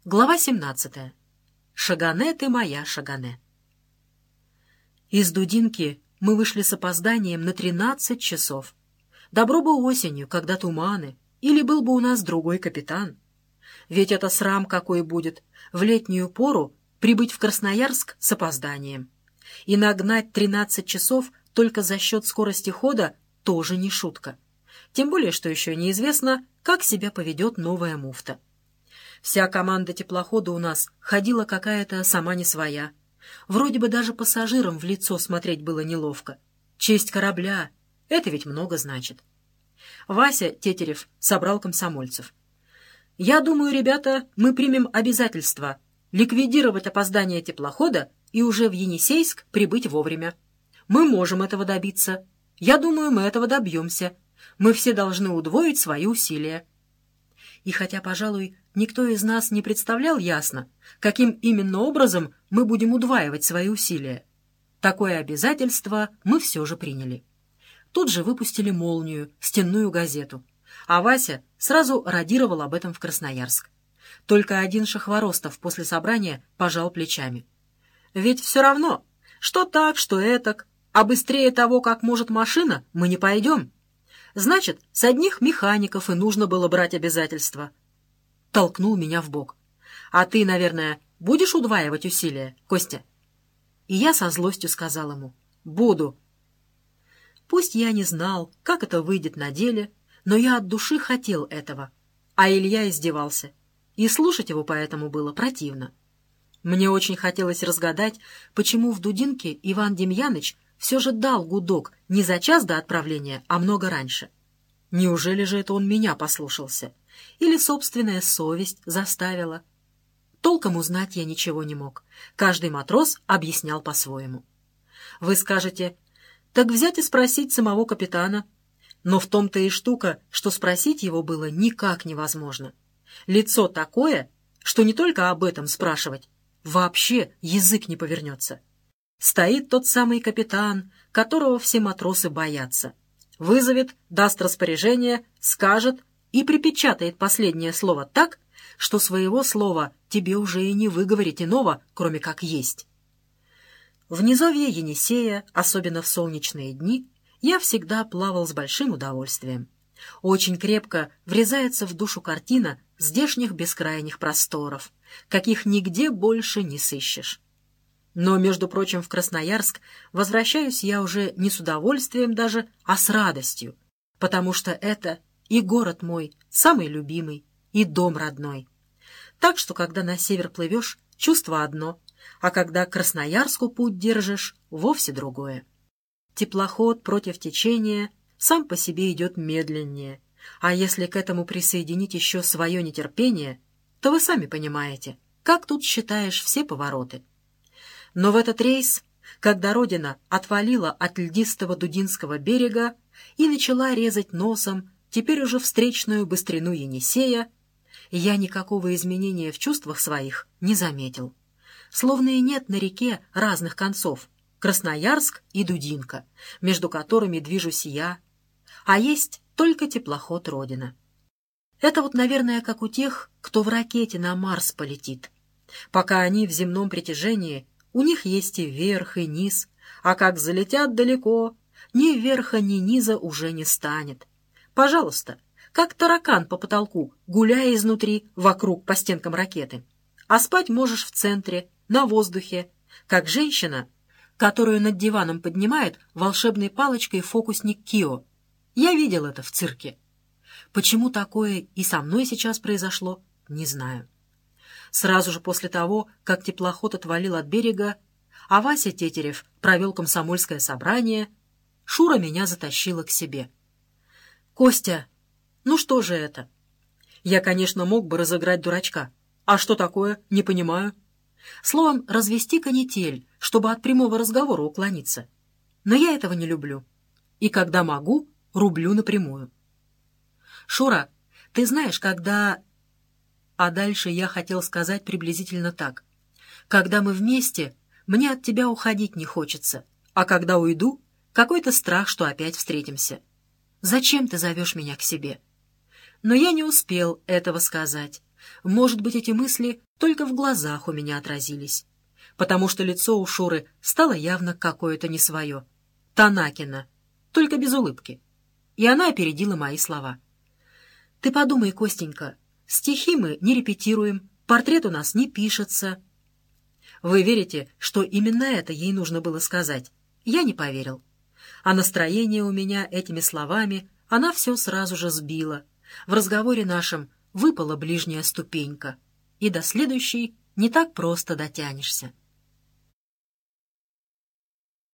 Глава 17. Шагане ты моя, Шагане. Из Дудинки мы вышли с опозданием на 13 часов. Добро бы осенью, когда туманы, или был бы у нас другой капитан. Ведь это срам какой будет в летнюю пору прибыть в Красноярск с опозданием. И нагнать 13 часов только за счет скорости хода тоже не шутка. Тем более, что еще неизвестно, как себя поведет новая муфта. Вся команда теплохода у нас ходила какая-то сама не своя. Вроде бы даже пассажирам в лицо смотреть было неловко. Честь корабля — это ведь много значит. Вася Тетерев собрал комсомольцев. «Я думаю, ребята, мы примем обязательство ликвидировать опоздание теплохода и уже в Енисейск прибыть вовремя. Мы можем этого добиться. Я думаю, мы этого добьемся. Мы все должны удвоить свои усилия». И хотя, пожалуй, никто из нас не представлял ясно, каким именно образом мы будем удваивать свои усилия, такое обязательство мы все же приняли. Тут же выпустили «Молнию», стенную газету, а Вася сразу радировал об этом в Красноярск. Только один Шахворостов после собрания пожал плечами. «Ведь все равно, что так, что этак, а быстрее того, как может машина, мы не пойдем. Значит, с одних механиков и нужно было брать обязательства». Толкнул меня в бок. «А ты, наверное, будешь удваивать усилия, Костя?» И я со злостью сказал ему: «Буду». Пусть я не знал, как это выйдет на деле, но я от души хотел этого. А Илья издевался, и слушать его поэтому было противно. Мне очень хотелось разгадать, почему в Дудинке Иван Демьяныч все же дал гудок не за час до отправления, а много раньше. Неужели же это он меня послушался? Или собственная совесть заставила? Толком узнать я ничего не мог. Каждый матрос объяснял по-своему. Вы скажете: так взять и спросить самого капитана. Но в том-то и штука, что спросить его было никак невозможно. Лицо такое, что не только об этом спрашивать, вообще язык не повернется. Стоит тот самый капитан, которого все матросы боятся. Вызовет, даст распоряжение, скажет и припечатает последнее слово так, что своего слова тебе уже и не выговорить иного, кроме как есть. В низовье Енисея, особенно в солнечные дни, я всегда плавал с большим удовольствием. Очень крепко врезается в душу картина здешних бескрайних просторов, каких нигде больше не сыщешь. Но, между прочим, в Красноярск возвращаюсь я уже не с удовольствием даже, а с радостью, потому что это и город мой, самый любимый, и дом родной. Так что, когда на север плывешь, чувство одно, а когда к Красноярску путь держишь, вовсе другое. Теплоход против течения сам по себе идет медленнее, а если к этому присоединить еще свое нетерпение, то вы сами понимаете, как тут считаешь все повороты. Но в этот рейс, когда Родина отвалила от льдистого Дудинского берега и начала резать носом теперь уже встречную быстрину Енисея, я никакого изменения в чувствах своих не заметил. Словно и нет на реке разных концов — Красноярск и Дудинка, между которыми движусь я, а есть только теплоход Родина. Это вот, наверное, как у тех, кто в ракете на Марс полетит. Пока они в земном притяжении, у них есть и верх, и низ, а как залетят далеко, ни верха, ни низа уже не станет. Пожалуйста, как таракан по потолку, гуляя изнутри, вокруг, по стенкам ракеты. А спать можешь в центре, на воздухе, как женщина, которую над диваном поднимает волшебной палочкой фокусник Кио. Я видел это в цирке. Почему такое и со мной сейчас произошло, не знаю. Сразу же после того, как теплоход отвалил от берега, а Вася Тетерев провел комсомольское собрание, Шура меня затащила к себе. «Костя, ну что же это?» Я, конечно, мог бы разыграть дурачка. А что такое? Не понимаю. Словом, развести канитель, чтобы от прямого разговора уклониться. Но я этого не люблю. И когда могу, рублю напрямую. «Шура, ты знаешь, когда...» А дальше я хотел сказать приблизительно так. «Когда мы вместе, мне от тебя уходить не хочется, а когда уйду, какой-то страх, что опять встретимся. Зачем ты зовешь меня к себе?» Но я не успел этого сказать, Может быть, эти мысли только в глазах у меня отразились, потому что лицо у Шуры стало явно какое-то не свое. Танакина, только без улыбки. И она опередила мои слова. «Ты подумай, Костенька, стихи мы не репетируем, портрет у нас не пишется». Вы верите, что именно это ей нужно было сказать? Я не поверил. А настроение у меня этими словами она все сразу же сбила. В разговоре нашем выпала ближняя ступенька, и до следующей не так просто дотянешься.